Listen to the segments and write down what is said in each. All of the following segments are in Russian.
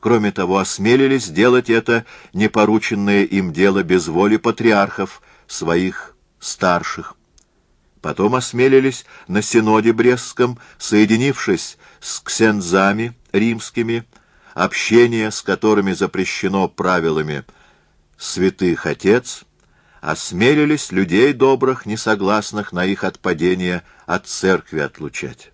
Кроме того, осмелились делать это непорученное им дело без воли патриархов, своих старших. Потом осмелились на Синоде Брестском, соединившись с ксензами римскими, общение с которыми запрещено правилами святых отец, осмелились людей добрых, несогласных на их отпадение, от церкви отлучать.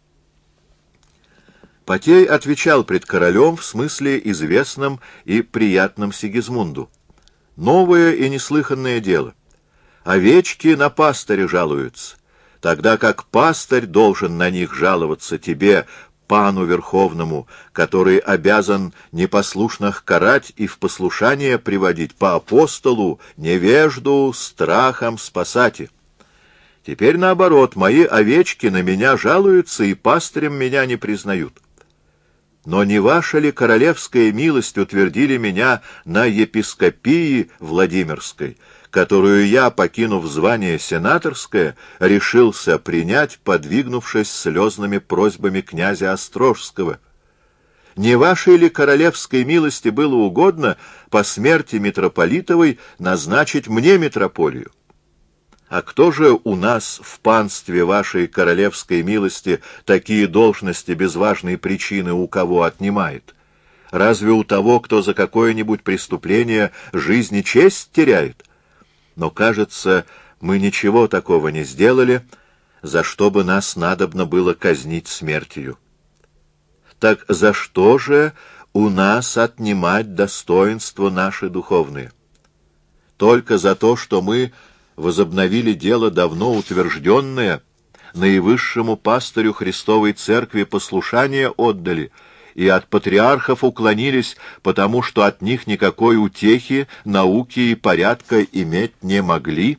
Потей отвечал пред королем в смысле известном и приятном Сигизмунду. Новое и неслыханное дело. Овечки на пастыря жалуются, тогда как пастырь должен на них жаловаться тебе, пану верховному, который обязан непослушных карать и в послушание приводить, по апостолу, невежду, страхом спасати. Теперь наоборот, мои овечки на меня жалуются и пастырем меня не признают. Но не ваша ли королевская милость утвердили меня на епископии Владимирской, которую я, покинув звание сенаторское, решился принять, подвигнувшись слезными просьбами князя Острожского? Не вашей ли королевской милости было угодно по смерти митрополитовой назначить мне митрополию? А кто же у нас в панстве вашей королевской милости такие должности без важной причины у кого отнимает? Разве у того, кто за какое-нибудь преступление жизнь и честь теряет? Но, кажется, мы ничего такого не сделали, за что бы нас надобно было казнить смертью. Так за что же у нас отнимать достоинства наши духовные? Только за то, что мы возобновили дело, давно утвержденное, наивысшему пастырю Христовой Церкви послушание отдали, и от патриархов уклонились, потому что от них никакой утехи, науки и порядка иметь не могли.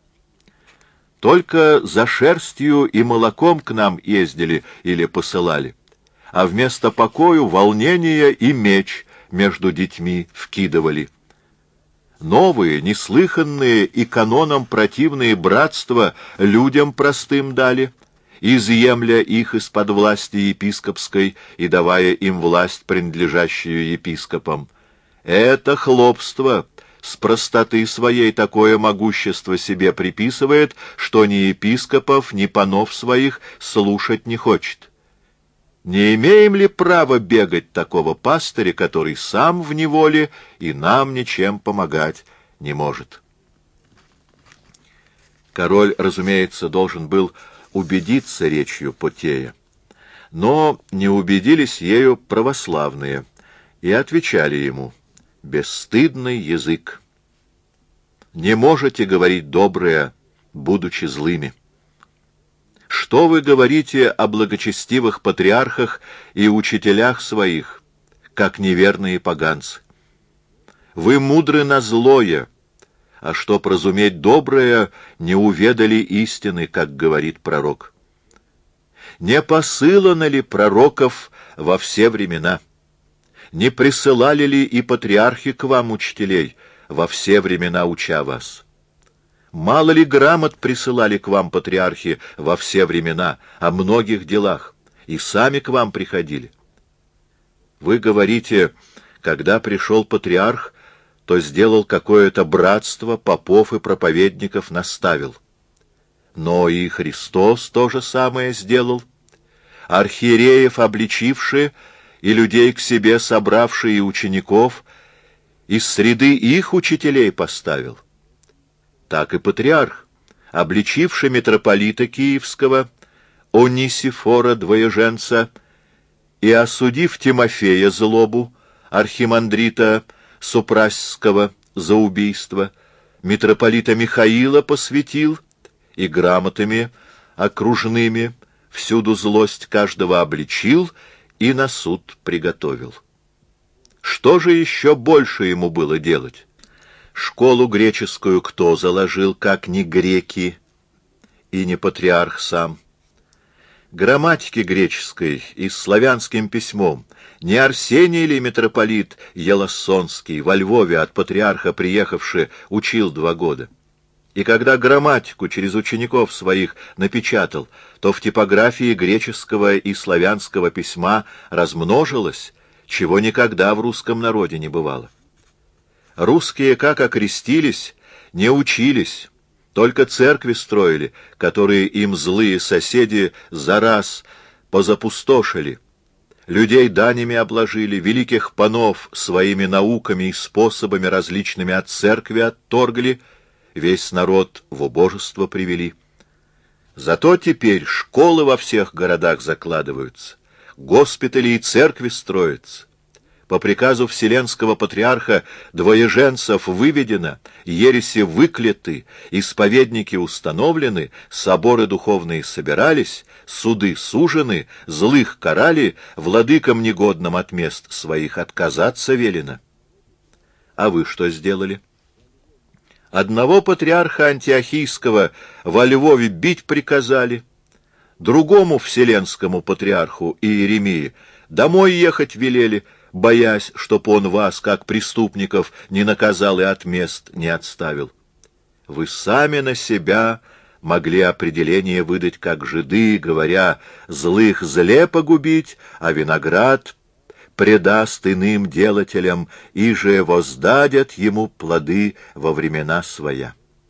Только за шерстью и молоком к нам ездили или посылали, а вместо покою волнение и меч между детьми вкидывали. Новые, неслыханные и канонам противные братства людям простым дали, изъемля их из-под власти епископской и давая им власть, принадлежащую епископам. Это хлопство с простоты своей такое могущество себе приписывает, что ни епископов, ни панов своих слушать не хочет. Не имеем ли права бегать такого пастыря, который сам в неволе и нам ничем помогать не может? Король, разумеется, должен был убедиться речью Потея, но не убедились ею православные и отвечали ему: «Бесстыдный язык! Не можете говорить доброе, будучи злыми. Что вы говорите о благочестивых патриархах и учителях своих, как неверные поганцы? Вы мудры на злое, а чтоб разуметь доброе, не уведали истины, как говорит пророк. Не посылано ли пророков во все времена? Не присылали ли и патриархи к вам учителей, во все времена уча вас? Мало ли грамот присылали к вам патриархи во все времена о многих делах, и сами к вам приходили? Вы говорите, когда пришел патриарх, то сделал какое-то братство, попов и проповедников наставил. Но и Христос то же самое сделал. Архиереев обличивши, и людей к себе собравши, и учеников, из среды их учителей поставил. Так и патриарх, обличивший митрополита Киевского, Онисифора двоеженца, и осудив Тимофея злобу, архимандрита Супрасского за убийство, митрополита Михаила посвятил и грамотами окружными всюду злость каждого обличил и на суд приготовил. Что же еще больше ему было делать? Школу греческую кто заложил, как не греки и не патриарх сам? Грамматики греческой и с славянским письмом не Арсений ли митрополит Елассонский, во Львове от патриарха приехавший, учил 2 года? И когда грамматику через учеников своих напечатал, то в типографии греческого и славянского письма размножилось, чего никогда в русском народе не бывало. Русские, как окрестились, не учились, только церкви строили, которые им злые соседи за раз позапустошили. Людей данями обложили, великих панов своими науками и способами различными от церкви отторгли, весь народ в убожество привели. Зато теперь школы во всех городах закладываются, госпитали и церкви строятся. По приказу Вселенского Патриарха двоеженцев выведено, ереси выкляты, исповедники установлены, соборы духовные собирались, суды сужены, злых карали, владыкам негодным от мест своих отказаться велено. А вы что сделали? Одного патриарха Антиохийского во Львове бить приказали, другому Вселенскому Патриарху Иеремии домой ехать велели, боясь, чтоб он вас, как преступников, не наказал и от мест не отставил. Вы сами на себя могли определение выдать, как жиды, говоря, злых зле погубить, а виноград предаст иным делателям, и же воздадят ему плоды во времена своя.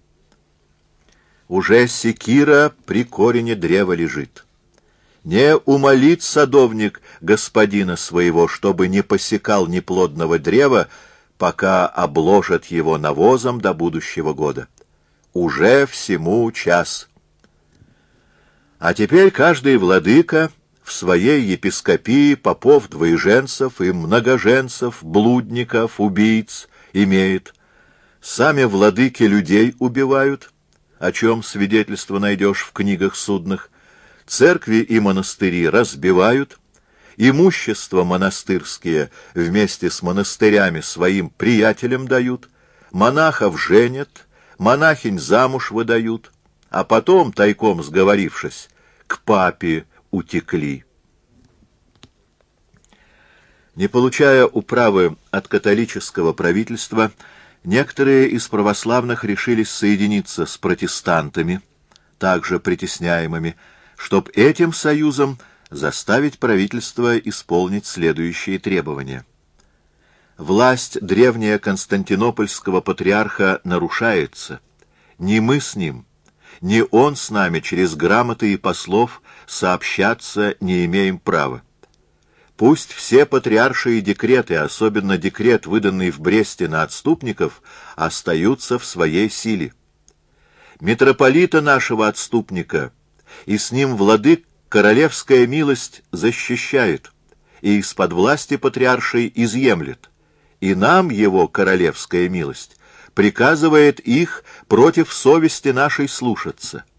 Уже секира при корене древа лежит. Не умолит садовник господина своего, чтобы не посекал неплодного древа, пока обложат его навозом до будущего года. Уже всему час. А теперь каждый владыка в своей епископии попов-двоеженцев и многоженцев, блудников, убийц имеет. Сами владыки людей убивают, о чем свидетельство найдешь в книгах судных. Церкви и монастыри разбивают, имущество монастырские вместе с монастырями своим приятелям дают, монахов женят, монахинь замуж выдают, а потом, тайком сговорившись, к папе утекли. Не получая управы от католического правительства, некоторые из православных решились соединиться с протестантами, также притесняемыми, чтоб этим союзом заставить правительство исполнить следующие требования. Власть древняя константинопольского патриарха нарушается. Ни мы с ним, ни он с нами через грамоты и послов сообщаться не имеем права. Пусть все патриаршие декреты, особенно декрет, выданный в Бресте на отступников, остаются в своей силе. Митрополита нашего отступника и с ним владык королевская милость защищает, и из-под власти патриаршей изъемлет, и нам его королевская милость приказывает их против совести нашей слушаться.